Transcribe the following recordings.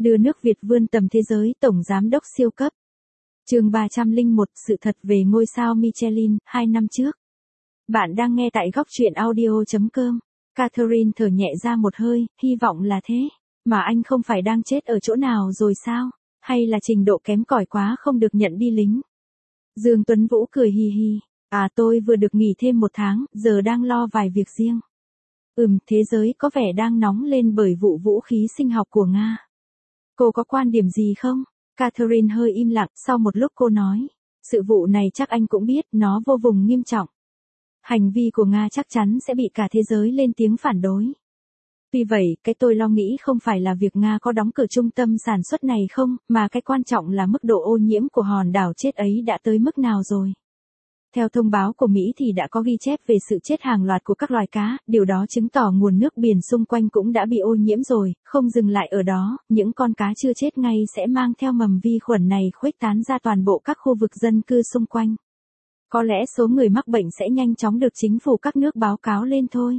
Đưa nước Việt vươn tầm thế giới, tổng giám đốc siêu cấp. Chương 301, sự thật về ngôi sao Michelin, 2 năm trước. Bạn đang nghe tại góc truyện audio.com. Catherine thở nhẹ ra một hơi, hy vọng là thế. Mà anh không phải đang chết ở chỗ nào rồi sao? Hay là trình độ kém cỏi quá không được nhận đi lính? Dương Tuấn Vũ cười hì hì. Tôi vừa được nghỉ thêm 1 tháng, giờ đang lo vài việc riêng. Thế giới có vẻ đang nóng lên bởi vụ vũ khí sinh học của Nga. Cô có quan điểm gì không? Catherine hơi im lặng, sau một lúc cô nói. Sự vụ này chắc anh cũng biết, nó vô cùng nghiêm trọng. Hành vi của Nga chắc chắn sẽ bị cả thế giới lên tiếng phản đối. Vì vậy, cái tôi lo nghĩ không phải là việc Nga có đóng cửa trung tâm sản xuất này không, mà cái quan trọng là mức độ ô nhiễm của hòn đảo chết ấy đã tới mức nào rồi. Theo thông báo của Mỹ thì đã có ghi chép về sự chết hàng loạt của các loài cá, điều đó chứng tỏ nguồn nước biển xung quanh cũng đã bị ô nhiễm rồi, không dừng lại ở đó, những con cá chưa chết ngay sẽ mang theo mầm vi khuẩn này khuếch tán ra toàn bộ các khu vực dân cư xung quanh. Có lẽ số người mắc bệnh sẽ nhanh chóng được chính phủ các nước báo cáo lên thôi.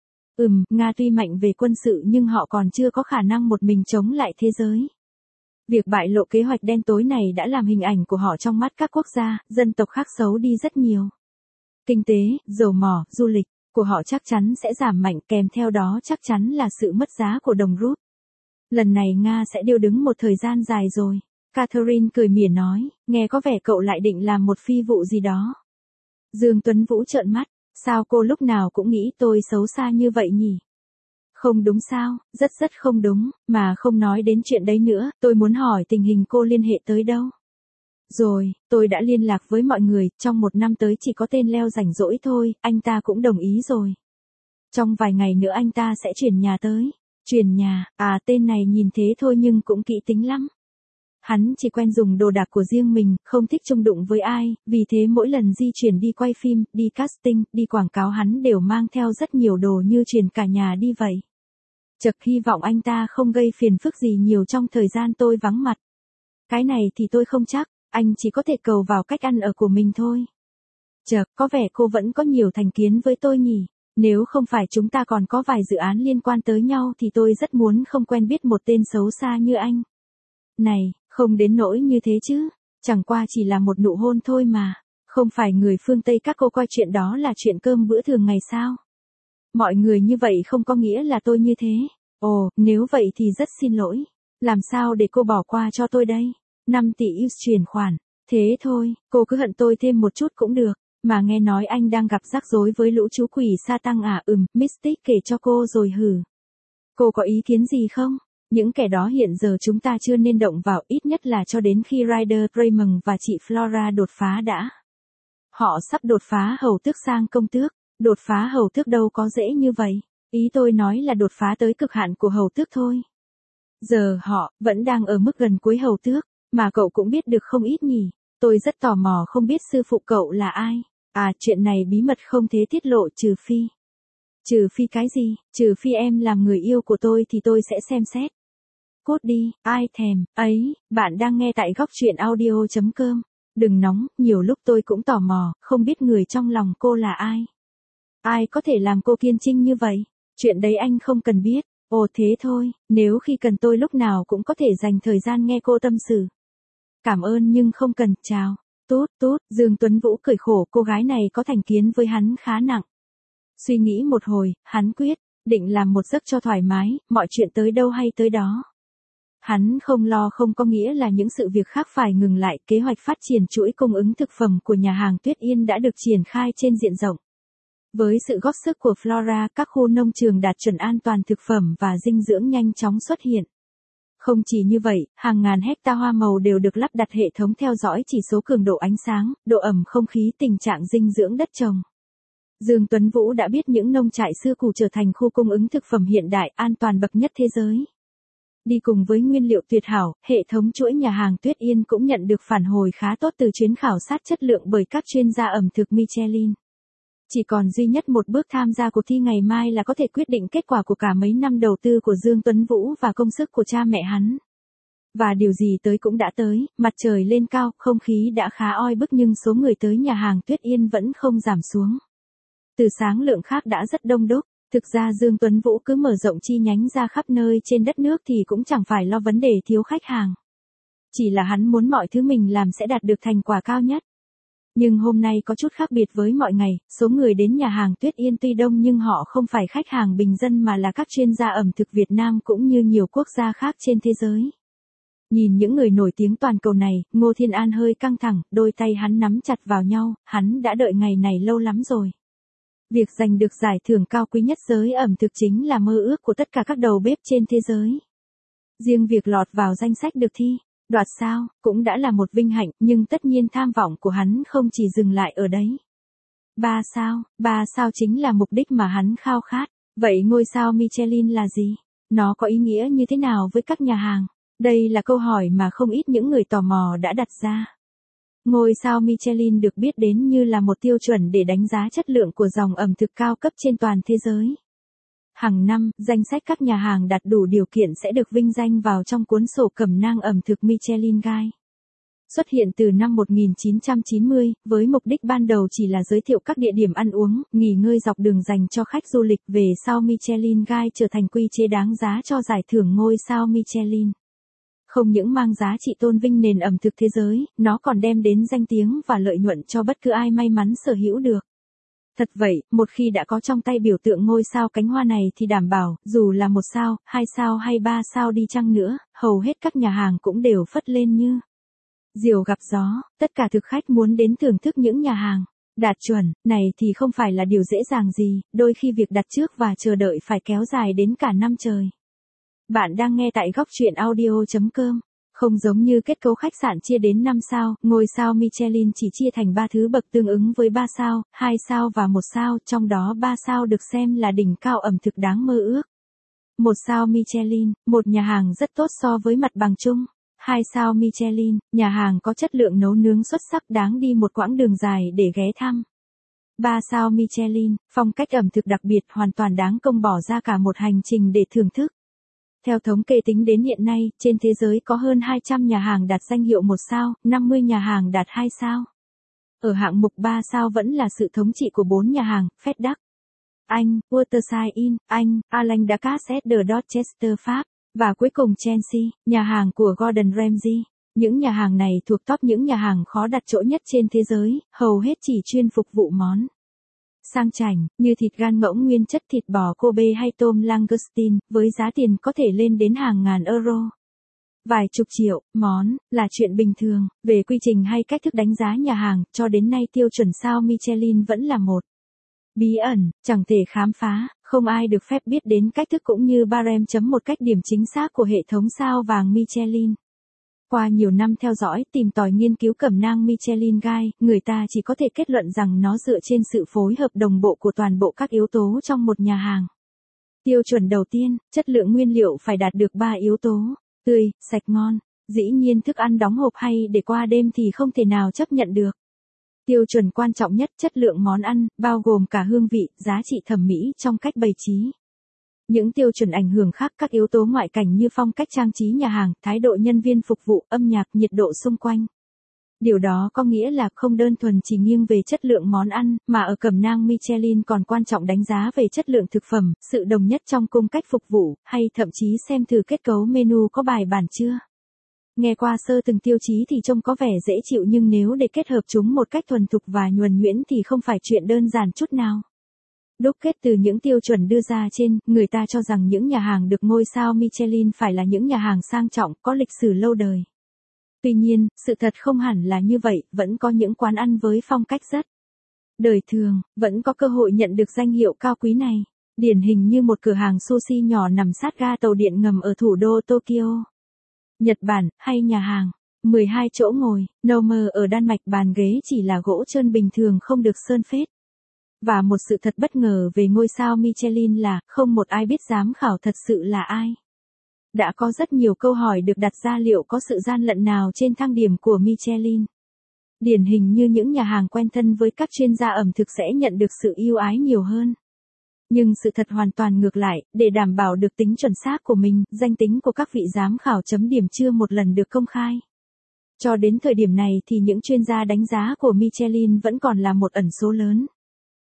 Nga tuy mạnh về quân sự nhưng họ còn chưa có khả năng một mình chống lại thế giới. Việc bại lộ kế hoạch đen tối này đã làm hình ảnh của họ trong mắt các quốc gia, dân tộc khác xấu đi rất nhiều. Kinh tế, dầu mỏ, du lịch của họ chắc chắn sẽ giảm mạnh, kèm theo đó chắc chắn là sự mất giá của đồng rúp. Lần này Nga sẽ điêu đứng một thời gian dài rồi. Catherine cười mỉa nói, nghe có vẻ cậu lại định làm một phi vụ gì đó. Dương Tuấn Vũ trợn mắt, sao cô lúc nào cũng nghĩ tôi xấu xa như vậy nhỉ? Không đúng sao, rất không đúng, mà không nói đến chuyện đấy nữa, tôi muốn hỏi tình hình cô liên hệ tới đâu? Rồi, tôi đã liên lạc với mọi người, trong 1 năm tới chỉ có tên Leo rảnh rỗi thôi, anh ta cũng đồng ý rồi. Trong vài ngày nữa anh ta sẽ chuyển nhà tới. Chuyển nhà, tên này nhìn thế thôi nhưng cũng kỹ tính lắm. Hắn chỉ quen dùng đồ đạc của riêng mình, không thích chung đụng với ai, vì thế mỗi lần di chuyển đi quay phim, đi casting, đi quảng cáo hắn đều mang theo rất nhiều đồ như chuyển cả nhà đi vậy. Chật, hy vọng anh ta không gây phiền phức gì nhiều trong thời gian tôi vắng mặt. Cái này thì tôi không chắc, anh chỉ có thể cầu vào cách ăn ở của mình thôi. Chật, có vẻ cô vẫn có nhiều thành kiến với tôi nhỉ. Nếu không phải chúng ta còn có vài dự án liên quan tới nhau thì tôi rất muốn không quen biết một tên xấu xa như anh. Này, không đến nỗi như thế chứ, chẳng qua chỉ là một nụ hôn thôi mà. Không phải người phương Tây các cô coi chuyện đó là chuyện cơm bữa thường ngày sao? Mọi người như vậy không có nghĩa là tôi như thế. Ồ, nếu vậy thì rất xin lỗi. Làm sao để cô bỏ qua cho tôi đây? 5 tỷ US chuyển khoản. Thế thôi, cô cứ hận tôi thêm một chút cũng được. Mà nghe nói anh đang gặp rắc rối với lũ chú quỷ sa tăng à? Mystic kể cho cô rồi hử. Cô có ý kiến gì không? Những kẻ đó hiện giờ chúng ta chưa nên động vào, ít nhất là cho đến khi Ryder Raymond và chị Flora đột phá đã. Họ sắp đột phá hầu tước sang công tước. Đột phá hầu tước đâu có dễ như vậy. Ý tôi nói là đột phá tới cực hạn của hầu tước thôi. Giờ họ vẫn đang ở mức gần cuối hầu tước, mà cậu cũng biết được không ít nhỉ. Tôi rất tò mò không biết sư phụ cậu là ai. Chuyện này bí mật không thể tiết lộ trừ phi. Trừ phi cái gì? Trừ phi em làm người yêu của tôi thì tôi sẽ xem xét. Cốt đi, ai thèm, ấy, bạn đang nghe tại góc truyện audio.com. Đừng nóng, nhiều lúc tôi cũng tò mò, không biết người trong lòng cô là ai. Ai có thể làm cô kiên trinh như vậy? Chuyện đấy anh không cần biết. Ồ thế thôi, nếu khi cần tôi lúc nào cũng có thể dành thời gian nghe cô tâm sự. Cảm ơn nhưng không cần, chào. Tốt, Dương Tuấn Vũ cười khổ, cô gái này có thành kiến với hắn khá nặng. Suy nghĩ một hồi, hắn quyết định làm một giấc cho thoải mái, mọi chuyện tới đâu hay tới đó. Hắn không lo không có nghĩa là những sự việc khác phải ngừng lại, kế hoạch phát triển chuỗi cung ứng thực phẩm của nhà hàng Tuyết Yên đã được triển khai trên diện rộng. Với sự góp sức của Flora, các khu nông trường đạt chuẩn an toàn thực phẩm và dinh dưỡng nhanh chóng xuất hiện. Không chỉ như vậy, hàng ngàn hecta hoa màu đều được lắp đặt hệ thống theo dõi chỉ số cường độ ánh sáng, độ ẩm không khí, tình trạng dinh dưỡng đất trồng. Dương Tuấn Vũ đã biết những nông trại xưa cũ trở thành khu cung ứng thực phẩm hiện đại, an toàn bậc nhất thế giới. Đi cùng với nguyên liệu tuyệt hảo, hệ thống chuỗi nhà hàng Tuyết Yên cũng nhận được phản hồi khá tốt từ chuyến khảo sát chất lượng bởi các chuyên gia ẩm thực Michelin. Chỉ còn duy nhất một bước tham gia cuộc thi ngày mai là có thể quyết định kết quả của cả mấy năm đầu tư của Dương Tuấn Vũ và công sức của cha mẹ hắn. Và điều gì tới cũng đã tới, mặt trời lên cao, không khí đã khá oi bức nhưng số người tới nhà hàng Tuyết Yên vẫn không giảm xuống. Từ sáng lượng khách đã rất đông đúc, Thực ra Dương Tuấn Vũ cứ mở rộng chi nhánh ra khắp nơi trên đất nước thì cũng chẳng phải lo vấn đề thiếu khách hàng. Chỉ là hắn muốn mọi thứ mình làm sẽ đạt được thành quả cao nhất. Nhưng hôm nay có chút khác biệt với mọi ngày, số người đến nhà hàng Tuyết Yên tuy đông nhưng họ không phải khách hàng bình dân mà là các chuyên gia ẩm thực Việt Nam cũng như nhiều quốc gia khác trên thế giới. Nhìn những người nổi tiếng toàn cầu này, Ngô Thiên An hơi căng thẳng, đôi tay hắn nắm chặt vào nhau, hắn đã đợi ngày này lâu lắm rồi. Việc giành được giải thưởng cao quý nhất giới ẩm thực chính là mơ ước của tất cả các đầu bếp trên thế giới. Riêng việc lọt vào danh sách được thi, đoạt sao, cũng đã là một vinh hạnh, nhưng tất nhiên tham vọng của hắn không chỉ dừng lại ở đấy. 3 sao chính là mục đích mà hắn khao khát. Vậy ngôi sao Michelin là gì? Nó có ý nghĩa như thế nào với các nhà hàng? Đây là câu hỏi mà không ít những người tò mò đã đặt ra. Ngôi sao Michelin được biết đến như là một tiêu chuẩn để đánh giá chất lượng của dòng ẩm thực cao cấp trên toàn thế giới. Hàng năm, danh sách các nhà hàng đạt đủ điều kiện sẽ được vinh danh vào trong cuốn sổ cẩm nang ẩm thực Michelin Guide. Xuất hiện từ năm 1990, với mục đích ban đầu chỉ là giới thiệu các địa điểm ăn uống, nghỉ ngơi dọc đường dành cho khách du lịch, về sau Michelin Guide trở thành quy chế đáng giá cho giải thưởng ngôi sao Michelin. Không những mang giá trị tôn vinh nền ẩm thực thế giới, nó còn đem đến danh tiếng và lợi nhuận cho bất cứ ai may mắn sở hữu được. Thật vậy, một khi đã có trong tay biểu tượng ngôi sao cánh hoa này thì đảm bảo, dù là 1 sao, 2 sao hay 3 sao đi chăng nữa, hầu hết các nhà hàng cũng đều phất lên như diều gặp gió. Tất cả thực khách muốn đến thưởng thức những nhà hàng đạt chuẩn này thì không phải là điều dễ dàng gì, đôi khi việc đặt trước và chờ đợi phải kéo dài đến cả năm trời. Bạn đang nghe tại góc truyện audio.com. Không giống như kết cấu khách sạn chia đến 5 sao, ngôi sao Michelin chỉ chia thành 3 thứ bậc tương ứng với 3 sao, 2 sao và 1 sao, trong đó 3 sao được xem là đỉnh cao ẩm thực đáng mơ ước. 1 sao Michelin, một nhà hàng rất tốt so với mặt bằng chung. 2 sao Michelin, nhà hàng có chất lượng nấu nướng xuất sắc đáng đi một quãng đường dài để ghé thăm. 3 sao Michelin, phong cách ẩm thực đặc biệt hoàn toàn đáng công bỏ ra cả một hành trình để thưởng thức. Theo thống kê tính đến hiện nay, trên thế giới có hơn 200 nhà hàng đạt danh hiệu 1 sao, 50 nhà hàng đạt 2 sao. Ở hạng mục 3 sao vẫn là sự thống trị của 4 nhà hàng, Fed Duck, Anh, Waterside Inn, Anh, Alain Ducasse de Dorchester, Pháp, và cuối cùng Chelsea, nhà hàng của Gordon Ramsay. Những nhà hàng này thuộc top những nhà hàng khó đặt chỗ nhất trên thế giới, hầu hết chỉ chuyên phục vụ món sang chảnh, như thịt gan ngỗng nguyên chất, thịt bò Kobe hay tôm Langoustine, với giá tiền có thể lên đến hàng ngàn euro. Vài chục triệu, món, là chuyện bình thường. Về quy trình hay cách thức đánh giá nhà hàng, cho đến nay tiêu chuẩn sao Michelin vẫn là một bí ẩn, chẳng thể khám phá, không ai được phép biết đến cách thức cũng như barem chấm một cách điểm chính xác của hệ thống sao vàng Michelin. Qua nhiều năm theo dõi, tìm tòi nghiên cứu cẩm nang Michelin Guide, người ta chỉ có thể kết luận rằng nó dựa trên sự phối hợp đồng bộ của toàn bộ các yếu tố trong một nhà hàng. Tiêu chuẩn đầu tiên, chất lượng nguyên liệu phải đạt được 3 yếu tố: tươi, sạch, ngon. Dĩ nhiên thức ăn đóng hộp hay để qua đêm thì không thể nào chấp nhận được. Tiêu chuẩn quan trọng nhất, chất lượng món ăn, bao gồm cả hương vị, giá trị thẩm mỹ trong cách bày trí. Những tiêu chuẩn ảnh hưởng khác các yếu tố ngoại cảnh như phong cách trang trí nhà hàng, thái độ nhân viên phục vụ, âm nhạc, nhiệt độ xung quanh. Điều đó có nghĩa là không đơn thuần chỉ nghiêng về chất lượng món ăn, mà ở cẩm nang Michelin còn quan trọng đánh giá về chất lượng thực phẩm, sự đồng nhất trong cung cách phục vụ, hay thậm chí xem thử kết cấu menu có bài bản chưa. Nghe qua sơ từng tiêu chí thì trông có vẻ dễ chịu, nhưng nếu để kết hợp chúng một cách thuần thục và nhuần nhuyễn thì không phải chuyện đơn giản chút nào. Đúc kết từ những tiêu chuẩn đưa ra trên, người ta cho rằng những nhà hàng được ngôi sao Michelin phải là những nhà hàng sang trọng, có lịch sử lâu đời. Tuy nhiên, sự thật không hẳn là như vậy, vẫn có những quán ăn với phong cách rất đời thường, vẫn có cơ hội nhận được danh hiệu cao quý này. Điển hình như một cửa hàng sushi nhỏ nằm sát ga tàu điện ngầm ở thủ đô Tokyo, Nhật Bản, hay nhà hàng 12 chỗ ngồi, Nomer ở Đan Mạch, bàn ghế chỉ là gỗ trơn bình thường không được sơn phết. Và một sự thật bất ngờ về ngôi sao Michelin là, không một ai biết giám khảo thật sự là ai. Đã có rất nhiều câu hỏi được đặt ra liệu có sự gian lận nào trên thang điểm của Michelin. Điển hình như những nhà hàng quen thân với các chuyên gia ẩm thực sẽ nhận được sự ưu ái nhiều hơn. Nhưng sự thật hoàn toàn ngược lại, để đảm bảo được tính chuẩn xác của mình, danh tính của các vị giám khảo chấm điểm chưa một lần được công khai. Cho đến thời điểm này thì những chuyên gia đánh giá của Michelin vẫn còn là một ẩn số lớn.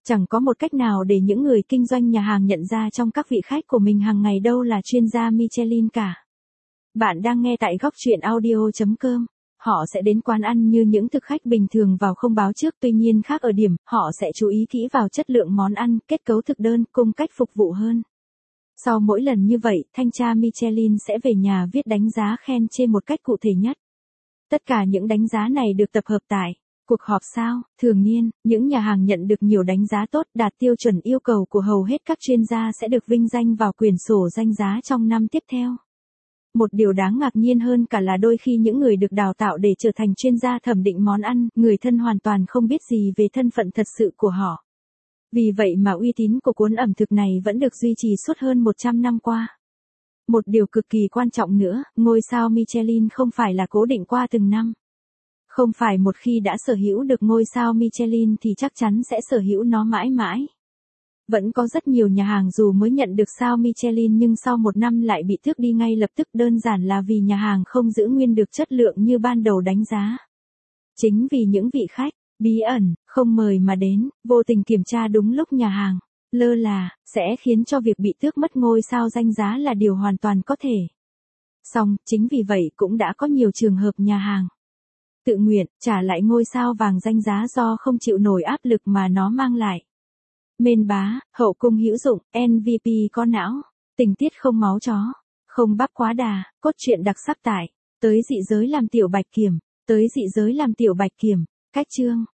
Chẳng có một cách nào để những người kinh doanh nhà hàng nhận ra trong các vị khách của mình hàng ngày đâu là chuyên gia Michelin cả. Bạn đang nghe tại góc truyện audio.com. Họ sẽ đến quán ăn như những thực khách bình thường vào không báo trước, tuy nhiên khác ở điểm, họ sẽ chú ý kỹ vào chất lượng món ăn, kết cấu thực đơn, cùng cách phục vụ hơn. Sau mỗi lần như vậy, thanh tra Michelin sẽ về nhà viết đánh giá khen trên một cách cụ thể nhất. Tất cả những đánh giá này được tập hợp tại cuộc họp sao, thường niên. Những nhà hàng nhận được nhiều đánh giá tốt, đạt tiêu chuẩn yêu cầu của hầu hết các chuyên gia sẽ được vinh danh vào quyển sổ danh giá trong năm tiếp theo. Một điều đáng ngạc nhiên hơn cả là đôi khi những người được đào tạo để trở thành chuyên gia thẩm định món ăn, người thân hoàn toàn không biết gì về thân phận thật sự của họ. Vì vậy mà uy tín của cuốn ẩm thực này vẫn được duy trì suốt hơn 100 năm qua. Một điều cực kỳ quan trọng nữa, ngôi sao Michelin không phải là cố định qua từng năm. Không phải một khi đã sở hữu được ngôi sao Michelin thì chắc chắn sẽ sở hữu nó mãi mãi. Vẫn có rất nhiều nhà hàng dù mới nhận được sao Michelin nhưng sau một năm lại bị tước đi ngay lập tức, đơn giản là vì nhà hàng không giữ nguyên được chất lượng như ban đầu đánh giá. Chính vì những vị khách bí ẩn, không mời mà đến, vô tình kiểm tra đúng lúc nhà hàng lơ là, sẽ khiến cho việc bị tước mất ngôi sao danh giá là điều hoàn toàn có thể. Song, chính vì vậy cũng đã có nhiều trường hợp nhà hàng tự nguyện trả lại ngôi sao vàng danh giá do không chịu nổi áp lực mà nó mang lại. Mên bá, hậu cung hữu dụng, MVP có não, tình tiết không máu chó, không bắp quá đà, cốt truyện đặc sắc tại tới dị giới làm tiểu bạch kiểm, tới dị giới làm tiểu bạch kiểm, cách chương.